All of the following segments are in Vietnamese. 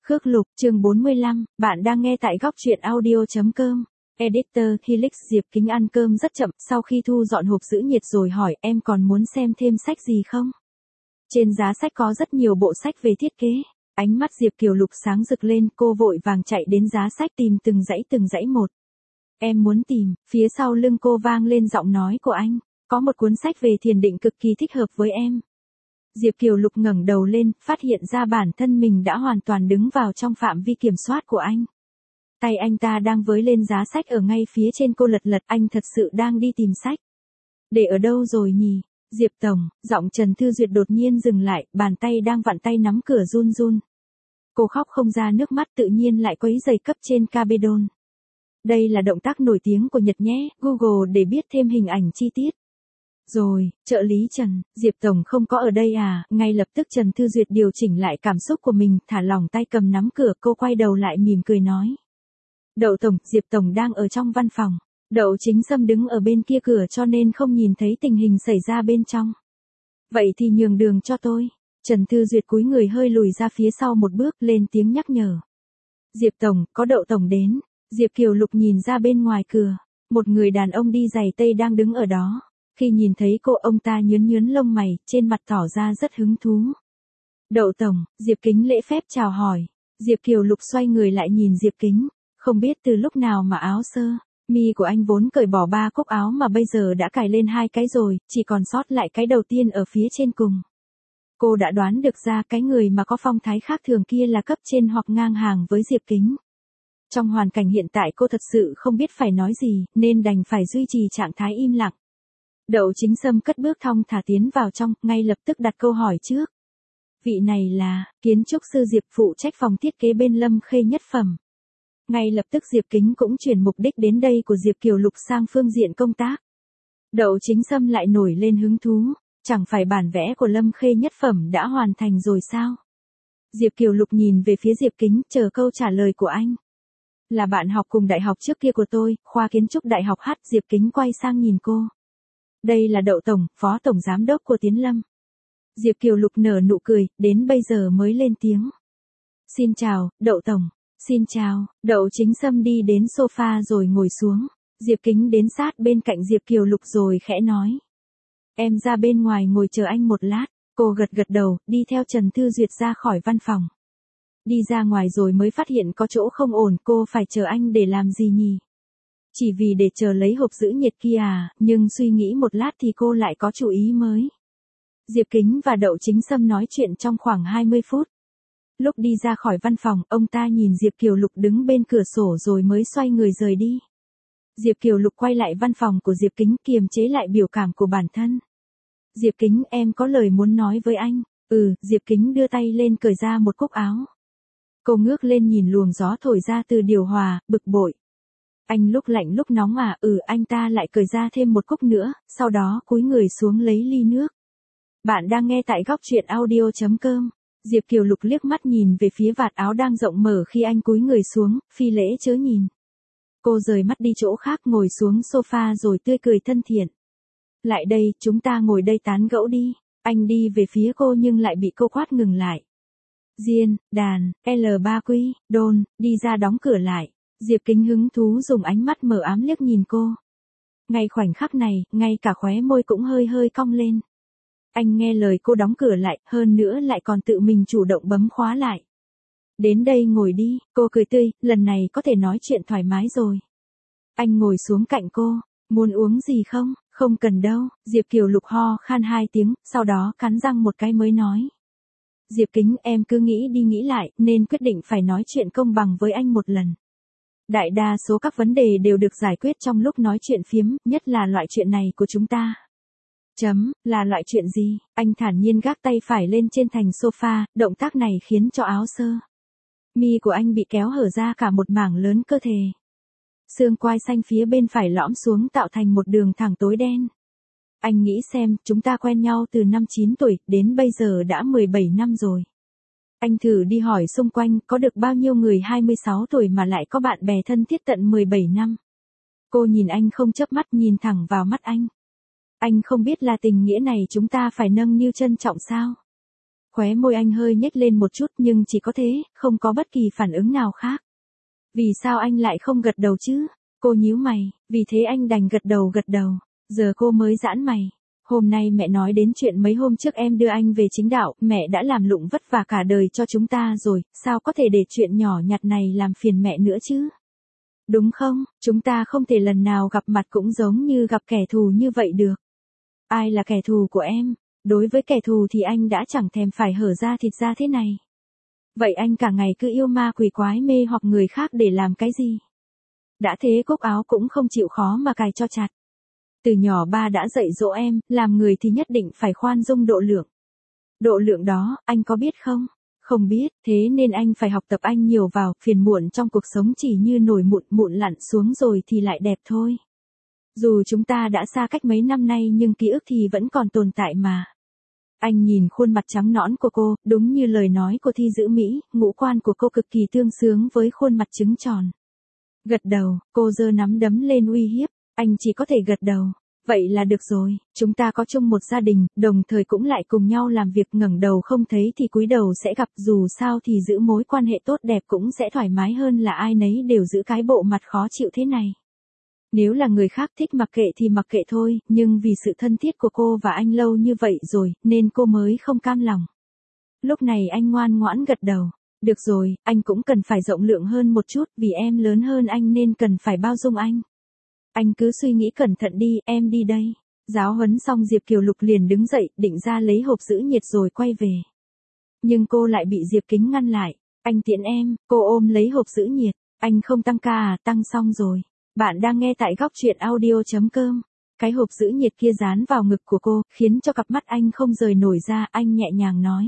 Khước Lục, chương 45, bạn đang nghe tại góc truyện audio.com. Editor, Helix. Diệp Kính ăn cơm rất chậm, sau khi thu dọn hộp giữ nhiệt rồi hỏi em còn muốn xem thêm sách gì không? Trên giá sách có rất nhiều bộ sách về thiết kế. Ánh mắt Diệp Kiều Lục sáng rực lên, cô vội vàng chạy đến giá sách tìm từng dãy một. Em muốn tìm, phía sau lưng cô vang lên giọng nói của anh, có một cuốn sách về thiền định cực kỳ thích hợp với em. Diệp Kiều Lục ngẩng đầu lên, phát hiện ra bản thân mình đã hoàn toàn đứng vào trong phạm vi kiểm soát của anh. Tay anh ta đang với lên giá sách ở ngay phía trên, cô lật, anh thật sự đang đi tìm sách. Để ở đâu rồi nhỉ? Diệp Tổng, giọng Trần Thư Duyệt đột nhiên dừng lại, bàn tay đang vặn tay nắm cửa run. Cô khóc không ra nước mắt, tự nhiên lại quấy giày cấp trên Cabedon. Đây là động tác nổi tiếng của Nhật nhé, Google để biết thêm hình ảnh chi tiết. Rồi, trợ lý Trần, Diệp Tổng không có ở đây à? Ngay lập tức Trần Thư Duyệt điều chỉnh lại cảm xúc của mình, thả lỏng tay cầm nắm cửa, cô quay đầu lại mỉm cười nói. Đậu Tổng, Diệp Tổng đang ở trong văn phòng. Đậu Chính Sâm đứng ở bên kia cửa cho nên không nhìn thấy tình hình xảy ra bên trong. Vậy thì nhường đường cho tôi. Trần Thư Duyệt cúi người hơi lùi ra phía sau một bước, lên tiếng nhắc nhở. Diệp Tổng, có Đậu Tổng đến. Diệp Kiều Lục nhìn ra bên ngoài cửa. Một người đàn ông đi giày tây đang đứng ở đó. Khi nhìn thấy cô, ông ta nhướn lông mày, trên mặt tỏ ra rất hứng thú. Đậu Tổng, Diệp Kính lễ phép chào hỏi. Diệp Kiều Lục xoay người lại nhìn Diệp Kính. Không biết từ lúc nào mà áo sơ mi của anh vốn cởi bỏ 3 cúc áo mà bây giờ đã cài lên 2 cái rồi, chỉ còn sót lại cái đầu tiên ở phía trên cùng. Cô đã đoán được ra cái người mà có phong thái khác thường kia là cấp trên hoặc ngang hàng với Diệp Kính. Trong hoàn cảnh hiện tại cô thật sự không biết phải nói gì, nên đành phải duy trì trạng thái im lặng. Đậu Chính Sâm cất bước thong thả tiến vào trong, ngay lập tức đặt câu hỏi trước. Vị này là kiến trúc sư Diệp, phụ trách phòng thiết kế bên Lâm Khê Nhất Phẩm. Ngay lập tức Diệp Kính cũng chuyển mục đích đến đây của Diệp Kiều Lục sang phương diện công tác. Đậu Chính Sâm lại nổi lên hứng thú, chẳng phải bản vẽ của Lâm Khê Nhất Phẩm đã hoàn thành rồi sao? Diệp Kiều Lục nhìn về phía Diệp Kính, chờ câu trả lời của anh. Là bạn học cùng đại học trước kia của tôi, khoa kiến trúc đại học H. Diệp Kính quay sang nhìn cô. Đây là Đậu Tổng, phó tổng giám đốc của Tiến Lâm. Diệp Kiều Lục nở nụ cười, đến bây giờ mới lên tiếng. Xin chào, Đậu Tổng. Xin chào, Đậu Chính Sâm đi đến sofa rồi ngồi xuống. Diệp Kính đến sát bên cạnh Diệp Kiều Lục rồi khẽ nói. Em ra bên ngoài ngồi chờ anh một lát. Cô gật đầu, đi theo Trần Thư Duyệt ra khỏi văn phòng. Đi ra ngoài rồi mới phát hiện có chỗ không ổn, cô phải chờ anh để làm gì nhỉ? Chỉ vì để chờ lấy hộp giữ nhiệt kia à, nhưng suy nghĩ một lát thì cô lại có chủ ý mới. Diệp Kính và Đậu Chính Sâm nói chuyện trong khoảng 20 phút. Lúc đi ra khỏi văn phòng, ông ta nhìn Diệp Kiều Lục đứng bên cửa sổ rồi mới xoay người rời đi. Diệp Kiều Lục quay lại văn phòng của Diệp Kính, kiềm chế lại biểu cảm của bản thân. Diệp Kính, em có lời muốn nói với anh. Diệp Kính đưa tay lên cởi ra một cúc áo. Cô ngước lên nhìn luồng gió thổi ra từ điều hòa, bực bội. Anh lúc lạnh lúc nóng à? Anh ta lại cởi ra thêm một cúc nữa, sau đó cúi người xuống lấy ly nước. Bạn đang nghe tại góc truyện audio.com. Diệp Kiều Lục liếc mắt nhìn về phía vạt áo đang rộng mở khi anh cúi người xuống, phi lễ chớ nhìn. Cô rời mắt đi chỗ khác, ngồi xuống sofa rồi tươi cười thân thiện. Lại đây, chúng ta ngồi đây tán gẫu đi. Anh đi về phía cô nhưng lại bị cô quát ngừng lại. Diên, đàn, L3Q, đôn, đi ra đóng cửa lại. Diệp Kính hứng thú dùng ánh mắt mờ ám liếc nhìn cô. Ngay khoảnh khắc này, ngay cả khóe môi cũng hơi cong lên. Anh nghe lời cô đóng cửa lại, hơn nữa lại còn tự mình chủ động bấm khóa lại. Đến đây ngồi đi, cô cười tươi, lần này có thể nói chuyện thoải mái rồi. Anh ngồi xuống cạnh cô, muốn uống gì không? Không cần đâu. Diệp Kiều Lục ho khan 2 tiếng, sau đó cắn răng một cái mới nói. Diệp Kính, em cứ nghĩ đi nghĩ lại, nên quyết định phải nói chuyện công bằng với anh một lần. Đại đa số các vấn đề đều được giải quyết trong lúc nói chuyện phiếm, nhất là loại chuyện này của chúng ta. Là loại chuyện gì? Anh thản nhiên gác tay phải lên trên thành sofa, động tác này khiến cho áo sơ mi của anh bị kéo hở ra cả một mảng lớn cơ thể. Xương quai xanh phía bên phải lõm xuống tạo thành một đường thẳng tối đen. Anh nghĩ xem, chúng ta quen nhau từ năm 9 tuổi, đến bây giờ đã 17 năm rồi. Anh thử đi hỏi xung quanh, có được bao nhiêu người 26 tuổi mà lại có bạn bè thân thiết tận 17 năm. Cô nhìn anh không chớp mắt, nhìn thẳng vào mắt anh. Anh không biết là tình nghĩa này chúng ta phải nâng niu trân trọng sao? Khóe môi anh hơi nhếch lên một chút nhưng chỉ có thế, không có bất kỳ phản ứng nào khác. Vì sao anh lại không gật đầu chứ? Cô nhíu mày, vì thế anh đành gật đầu. Giờ cô mới giãn mày. Hôm nay mẹ nói đến chuyện mấy hôm trước em đưa anh về chính đạo, mẹ đã làm lụng vất vả cả đời cho chúng ta rồi, sao có thể để chuyện nhỏ nhặt này làm phiền mẹ nữa chứ? Đúng không, chúng ta không thể lần nào gặp mặt cũng giống như gặp kẻ thù như vậy được. Ai là kẻ thù của em? Đối với kẻ thù thì anh đã chẳng thèm phải hở ra thịt ra thế này. Vậy anh cả ngày cứ yêu ma quỷ quái mê hoặc người khác để làm cái gì? Đã thế cúc áo cũng không chịu khó mà cài cho chặt. Từ nhỏ ba đã dạy dỗ em, làm người thì nhất định phải khoan dung độ lượng. Độ lượng đó, anh có biết không? Không biết, thế nên anh phải học tập anh nhiều vào, phiền muộn trong cuộc sống chỉ như nổi mụn lặn xuống rồi thì lại đẹp thôi. Dù chúng ta đã xa cách mấy năm nay nhưng ký ức thì vẫn còn tồn tại mà. Anh nhìn khuôn mặt trắng nõn của cô, đúng như lời nói của thi dữ Mỹ, ngũ quan của cô cực kỳ tương xứng với khuôn mặt trứng tròn. Gật đầu, cô giơ nắm đấm lên uy hiếp, anh chỉ có thể gật đầu. Vậy là được rồi, chúng ta có chung một gia đình, đồng thời cũng lại cùng nhau làm việc, ngẩng đầu không thấy thì cúi đầu sẽ gặp, dù sao thì giữ mối quan hệ tốt đẹp cũng sẽ thoải mái hơn là ai nấy đều giữ cái bộ mặt khó chịu thế này. Nếu là người khác thích mặc kệ thì mặc kệ thôi, nhưng vì sự thân thiết của cô và anh lâu như vậy rồi, nên cô mới không cam lòng. Lúc này anh ngoan ngoãn gật đầu. Được rồi, anh cũng cần phải rộng lượng hơn một chút, vì em lớn hơn anh nên cần phải bao dung anh. Anh cứ suy nghĩ cẩn thận đi, em đi đây. Giáo huấn xong Diệp Kiều Lục liền đứng dậy, định ra lấy hộp giữ nhiệt rồi quay về. Nhưng cô lại bị Diệp Kính ngăn lại. Anh tiễn em, cô ôm lấy hộp giữ nhiệt. Anh không tăng ca à, tăng xong rồi. Bạn đang nghe tại góc truyện audio.com. Cái hộp giữ nhiệt kia dán vào ngực của cô, khiến cho cặp mắt anh không rời nổi ra, anh nhẹ nhàng nói.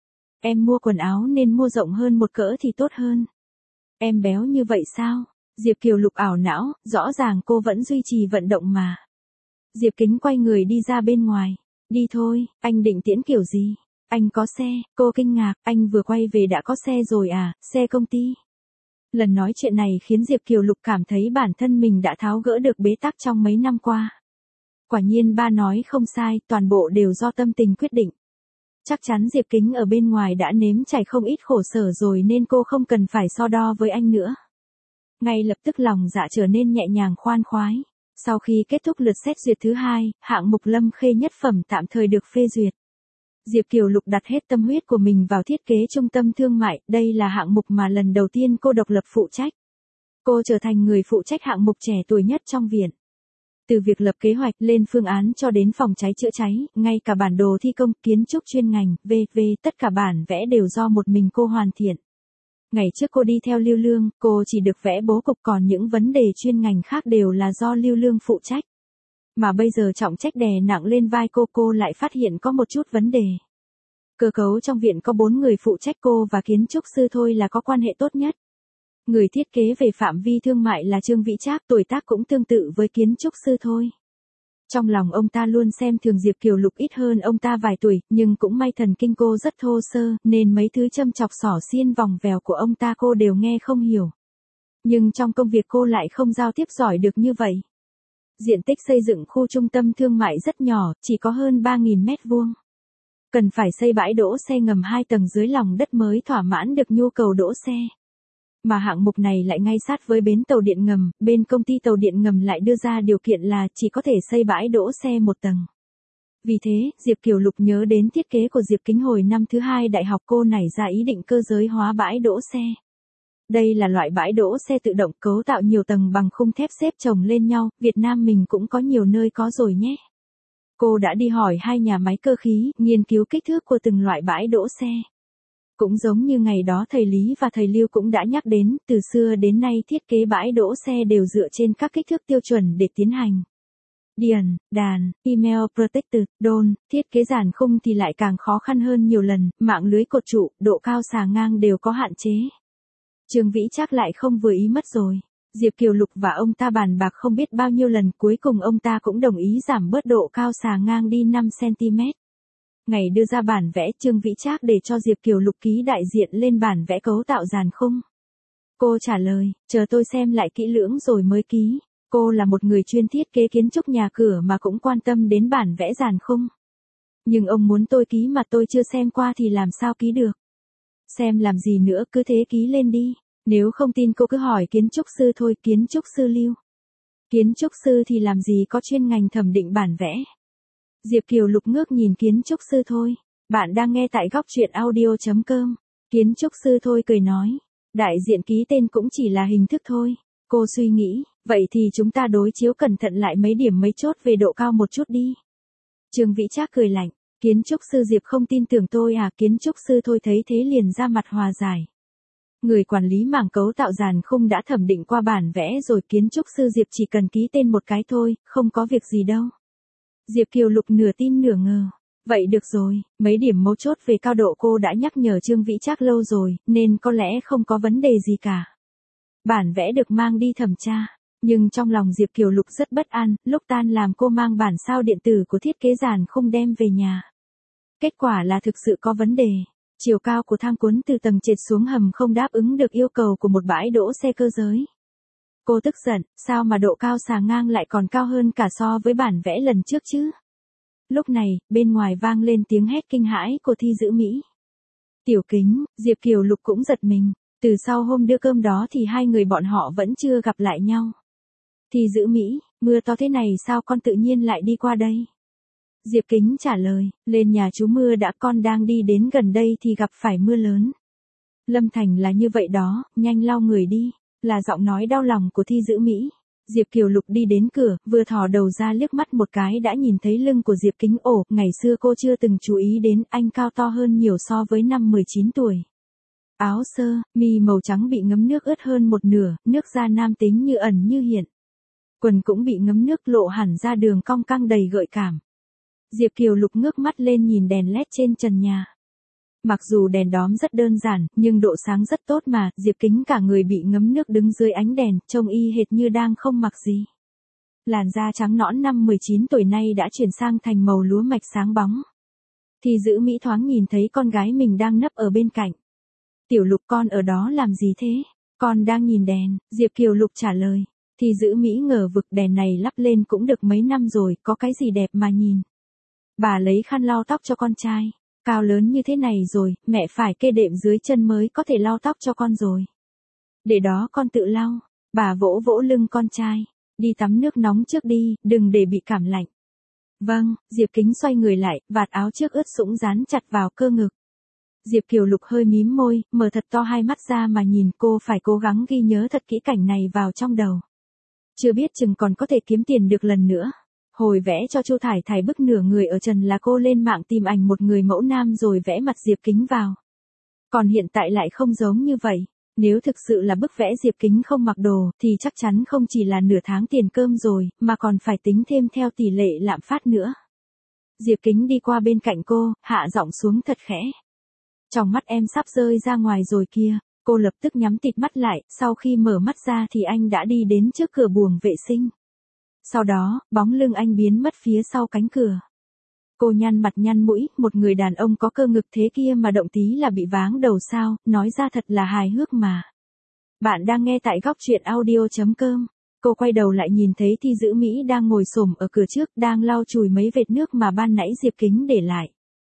Em mua quần áo nên mua rộng hơn một cỡ thì tốt hơn. Em béo như vậy sao? Diệp Kiều Lục ảo não, rõ ràng cô vẫn duy trì vận động mà. Diệp Kính quay người đi ra bên ngoài. Đi thôi, anh định tiễn kiểu gì? Anh có xe, cô kinh ngạc, anh vừa quay về đã có xe rồi à, xe công ty. Lần nói chuyện này khiến Diệp Kiều Lục cảm thấy bản thân mình đã tháo gỡ được bế tắc trong mấy năm qua. Quả nhiên ba nói không sai, toàn bộ đều do tâm tình quyết định. Chắc chắn Diệp Kính ở bên ngoài đã nếm trải không ít khổ sở rồi nên cô không cần phải so đo với anh nữa. Ngay lập tức lòng dạ trở nên nhẹ nhàng khoan khoái. Sau khi kết thúc lượt xét duyệt thứ 2, hạng mục Lâm Khê nhất phẩm tạm thời được phê duyệt. Diệp Kiều Lục đặt hết tâm huyết của mình vào thiết kế trung tâm thương mại, đây là hạng mục mà lần đầu tiên cô độc lập phụ trách. Cô trở thành người phụ trách hạng mục trẻ tuổi nhất trong viện. Từ việc lập kế hoạch lên phương án cho đến phòng cháy chữa cháy, ngay cả bản đồ thi công, kiến trúc chuyên ngành, v.v. tất cả bản vẽ đều do một mình cô hoàn thiện. Ngày trước cô đi theo Lưu Lương, cô chỉ được vẽ bố cục, còn những vấn đề chuyên ngành khác đều là do Lưu Lương phụ trách. Mà bây giờ trọng trách đè nặng lên vai cô lại phát hiện có một chút vấn đề. Cơ cấu trong viện có 4 người phụ trách, cô và kiến trúc sư thôi là có quan hệ tốt nhất. Người thiết kế về phạm vi thương mại là Trương Vĩ Trác, tuổi tác cũng tương tự với kiến trúc sư thôi. Trong lòng ông ta luôn xem thường Diệp Kiều Lục ít hơn ông ta vài tuổi, nhưng cũng may thần kinh cô rất thô sơ, nên mấy thứ châm chọc xỏ xiên vòng vèo của ông ta cô đều nghe không hiểu. Nhưng trong công việc cô lại không giao tiếp giỏi được như vậy. Diện tích xây dựng khu trung tâm thương mại rất nhỏ, chỉ có hơn 3.000 mét vuông. Cần phải xây bãi đỗ xe ngầm 2 tầng dưới lòng đất mới thỏa mãn được nhu cầu đỗ xe. Mà hạng mục này lại ngay sát với bến tàu điện ngầm, bên công ty tàu điện ngầm lại đưa ra điều kiện là chỉ có thể xây bãi đỗ xe 1 tầng. Vì thế, Diệp Kiều Lục nhớ đến thiết kế của Diệp Kính hồi năm thứ 2 đại học, cô nảy ra ý định cơ giới hóa bãi đỗ xe. Đây là loại bãi đỗ xe tự động cấu tạo nhiều tầng bằng khung thép xếp chồng lên nhau, Việt Nam mình cũng có nhiều nơi có rồi nhé. Cô đã đi hỏi 2 nhà máy cơ khí, nghiên cứu kích thước của từng loại bãi đỗ xe. Cũng giống như ngày đó thầy Lý và thầy Lưu cũng đã nhắc đến, từ xưa đến nay thiết kế bãi đỗ xe đều dựa trên các kích thước tiêu chuẩn để tiến hành. Điền, đàn, email protected, đôn, thiết kế giàn khung thì lại càng khó khăn hơn nhiều lần, mạng lưới cột trụ, độ cao xà ngang đều có hạn chế. Trương Vĩ Trác lại không vừa ý mất rồi. Diệp Kiều Lục và ông ta bàn bạc không biết bao nhiêu lần, cuối cùng ông ta cũng đồng ý giảm bớt độ cao xà ngang đi 5 cm. Ngày đưa ra bản vẽ, Trương Vĩ Trác để cho Diệp Kiều Lục ký đại diện lên bản vẽ cấu tạo giàn khung. Cô trả lời, chờ tôi xem lại kỹ lưỡng rồi mới ký. Cô là một người chuyên thiết kế kiến trúc nhà cửa mà cũng quan tâm đến bản vẽ giàn khung. Nhưng ông muốn tôi ký mà tôi chưa xem qua thì làm sao ký được. Xem làm gì nữa, cứ thế ký lên đi. Nếu không tin cô cứ hỏi kiến trúc sư thôi, kiến trúc sư Lưu. Kiến trúc sư thì làm gì có chuyên ngành thẩm định bản vẽ. Diệp Kiều Lục ngước nhìn kiến trúc sư thôi. Bạn đang nghe tại góc truyện audio.com. Kiến trúc sư thôi cười nói. Đại diện ký tên cũng chỉ là hình thức thôi. Cô suy nghĩ, vậy thì chúng ta đối chiếu cẩn thận lại mấy điểm mấy chốt về độ cao một chút đi. Trương Vĩ Trác cười lạnh. Kiến trúc sư Diệp không tin tưởng tôi à? Kiến trúc sư thôi thấy thế liền ra mặt hòa giải. Người quản lý mảng cấu tạo giàn khung đã thẩm định qua bản vẽ rồi, kiến trúc sư Diệp chỉ cần ký tên một cái thôi, không có việc gì đâu. Diệp Kiều Lục nửa tin nửa ngờ. Vậy được rồi, mấy điểm mấu chốt về cao độ cô đã nhắc nhở Trương Vĩ Trác lâu rồi, nên có lẽ không có vấn đề gì cả. Bản vẽ được mang đi thẩm tra, nhưng trong lòng Diệp Kiều Lục rất bất an, lúc tan làm cô mang bản sao điện tử của thiết kế giàn khung đem về nhà. Kết quả là thực sự có vấn đề. Chiều cao của thang cuốn từ tầng trệt xuống hầm không đáp ứng được yêu cầu của một bãi đỗ xe cơ giới. Cô tức giận, sao mà độ cao xà ngang lại còn cao hơn cả so với bản vẽ lần trước chứ? Lúc này, bên ngoài vang lên tiếng hét kinh hãi của Thi Dữ Mỹ. Tiểu Kính, Diệp Kiều Lục cũng giật mình, từ sau hôm đưa cơm đó thì hai người bọn họ vẫn chưa gặp lại nhau. Thi Dữ Mỹ, mưa to thế này sao con tự nhiên lại đi qua đây? Diệp Kính trả lời, lên nhà chú mưa đã, con đang đi đến gần đây thì gặp phải mưa lớn. Lâm Thành là như vậy đó, nhanh lau người đi, là giọng nói đau lòng của Thi Dữ Mỹ. Diệp Kiều Lục đi đến cửa, vừa thò đầu ra liếc mắt một cái đã nhìn thấy lưng của Diệp Kính. Ồ, ngày xưa cô chưa từng chú ý đến, anh cao to hơn nhiều so với năm 19 tuổi. Áo sơ, mi màu trắng bị ngấm nước ướt hơn một nửa, nước da nam tính như ẩn như hiện. Quần cũng bị ngấm nước lộ hẳn ra đường cong căng đầy gợi cảm. Diệp Kiều Lục ngước mắt lên nhìn đèn led trên trần nhà. Mặc dù đèn đóm rất đơn giản, nhưng độ sáng rất tốt mà, Diệp Kính cả người bị ngấm nước đứng dưới ánh đèn, trông y hệt như đang không mặc gì. Làn da trắng nõn năm 19 tuổi nay đã chuyển sang thành màu lúa mạch sáng bóng. Thì Dữ Mỹ thoáng nhìn thấy con gái mình đang nấp ở bên cạnh. Tiểu Lục, con ở đó làm gì thế? Con đang nhìn đèn, Diệp Kiều Lục trả lời. Thì Dữ Mỹ ngờ vực, đèn này lắp lên cũng được mấy năm rồi, có cái gì đẹp mà nhìn. Bà lấy khăn lau tóc cho con trai. Cao lớn như thế này rồi, mẹ phải kê đệm dưới chân mới có thể lau tóc cho con rồi. Để đó con tự lau. Bà vỗ vỗ lưng con trai. Đi tắm nước nóng trước đi, đừng để bị cảm lạnh. Vâng, Diệp Kính xoay người lại, vạt áo trước ướt sũng dán chặt vào cơ ngực. Diệp Kiều Lục hơi mím môi, mở thật to hai mắt ra mà nhìn. Cô phải cố gắng ghi nhớ thật kỹ cảnh này vào trong đầu. Chưa biết chừng còn có thể kiếm tiền được lần nữa. Hồi vẽ cho Chu Thải Thải bức nửa người ở trần là cô lên mạng tìm ảnh một người mẫu nam rồi vẽ mặt Diệp Kính vào. Còn hiện tại lại không giống như vậy. Nếu thực sự là bức vẽ Diệp Kính không mặc đồ thì chắc chắn không chỉ là nửa tháng tiền cơm rồi, mà còn phải tính thêm theo tỷ lệ lạm phát nữa. Diệp Kính đi qua bên cạnh cô, hạ giọng xuống thật khẽ. Trong mắt em sắp rơi ra ngoài rồi kia. Cô lập tức nhắm tịt mắt lại, sau khi mở mắt ra thì anh đã đi đến trước cửa buồng vệ sinh. Sau đó, bóng lưng anh biến mất phía sau cánh cửa. Cô nhăn mặt nhăn mũi, một người đàn ông có cơ ngực thế kia mà động tí là bị váng đầu sao, nói ra thật là hài hước mà. Bạn đang nghe tại góc truyện audio.com. Cô quay đầu lại nhìn thấy Thi Dữ Mỹ đang ngồi xổm ở cửa trước, đang lau chùi mấy vệt nước mà ban nãy Diệp Kính để lại.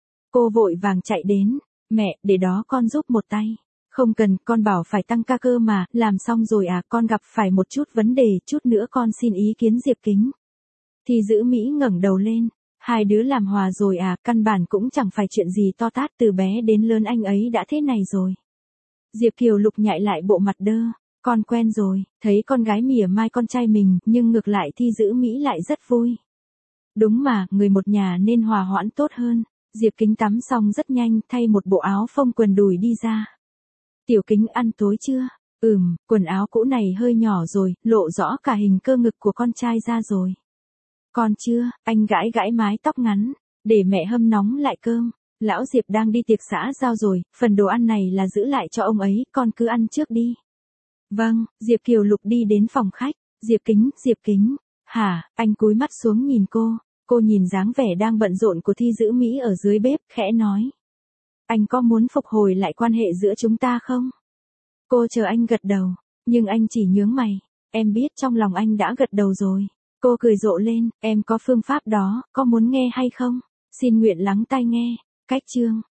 Cô vội vàng chạy đến, mẹ, để đó con giúp một tay. Không cần, con bảo phải tăng ca cơ mà, làm xong rồi à, con gặp phải một chút vấn đề, chút nữa con xin ý kiến Diệp Kính. Thì Dữ Mỹ ngẩng đầu lên, hai đứa làm hòa rồi à, căn bản cũng chẳng phải chuyện gì to tát, từ bé đến lớn anh ấy đã thế này rồi. Diệp Kiều Lục nhại lại bộ mặt đơ, con quen rồi, thấy con gái mỉa mai con trai mình, nhưng ngược lại Thi Dữ Mỹ lại rất vui. Đúng mà, người một nhà nên hòa hoãn tốt hơn. Diệp Kính tắm xong rất nhanh, thay một bộ áo phông quần đùi đi ra. Tiểu Kính ăn tối chưa? Quần áo cũ này hơi nhỏ rồi, lộ rõ cả hình cơ ngực của con trai ra rồi. Con chưa, anh gãi gãi mái tóc ngắn, để mẹ hâm nóng lại cơm. Lão Diệp đang đi tiệc xã giao rồi, phần đồ ăn này là giữ lại cho ông ấy, con cứ ăn trước đi. Vâng, Diệp Kiều Lục đi đến phòng khách. Diệp Kính, hả, anh cúi mắt xuống nhìn cô nhìn dáng vẻ đang bận rộn của Thi Dữ Mỹ ở dưới bếp, khẽ nói. Anh có muốn phục hồi lại quan hệ giữa chúng ta không? Cô chờ anh gật đầu, nhưng anh chỉ nhướng mày. Em biết trong lòng anh đã gật đầu rồi. Cô cười rộ lên, em có phương pháp đó, có muốn nghe hay không? Xin nguyện lắng tai nghe. Cách chương